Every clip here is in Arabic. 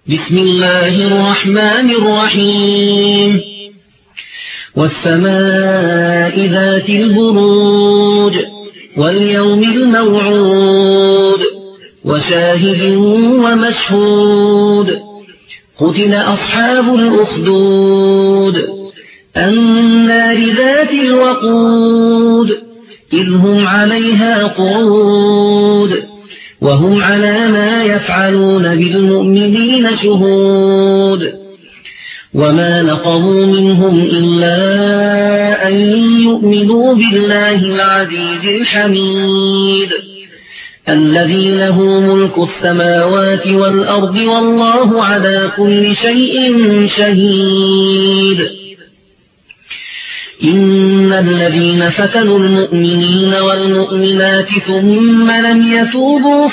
بسم الله الرحمن الرحيم والسماء ذات البروج واليوم الموعود وشاهد ومشهود قتل أصحاب الأخدود النار ذات الوقود إذ هم عليها قعود وهم على ما يفعلون بالمؤمنين شهود وما نقموا منهم إلا أن يؤمنوا بالله العزيز الحميد الذي له ملك السماوات والأرض والله على كل شيء شهيد إن الذين فتنوا المؤمنين والمؤمنات ثم لم يتوبوا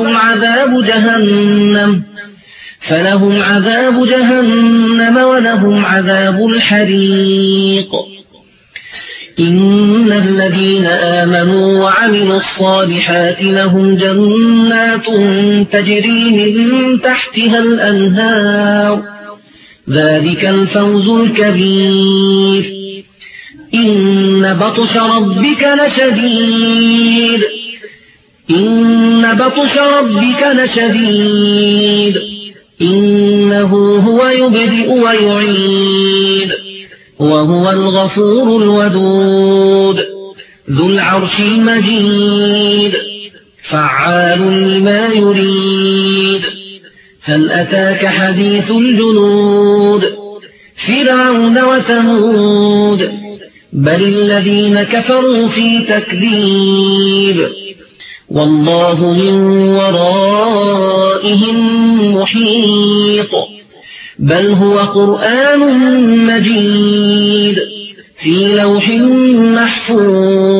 فلهم عذاب جهنم ولهم عذاب الحريق إن الذين آمنوا وعملوا الصالحات لهم جنات تجري من تحتها الأنهار ذلك الفوز الكبير إن بطش ربك لشديد إنه هو يبدئ ويعيد وهو الغفور الودود ذو العرش المجيد فعال لما يريد هل أتاك حديث الجنود فرعون وثمود بل الذين كفروا في تكذيب والله من ورائهم محيط بل هو قرآن مجيد في لوح محفوظ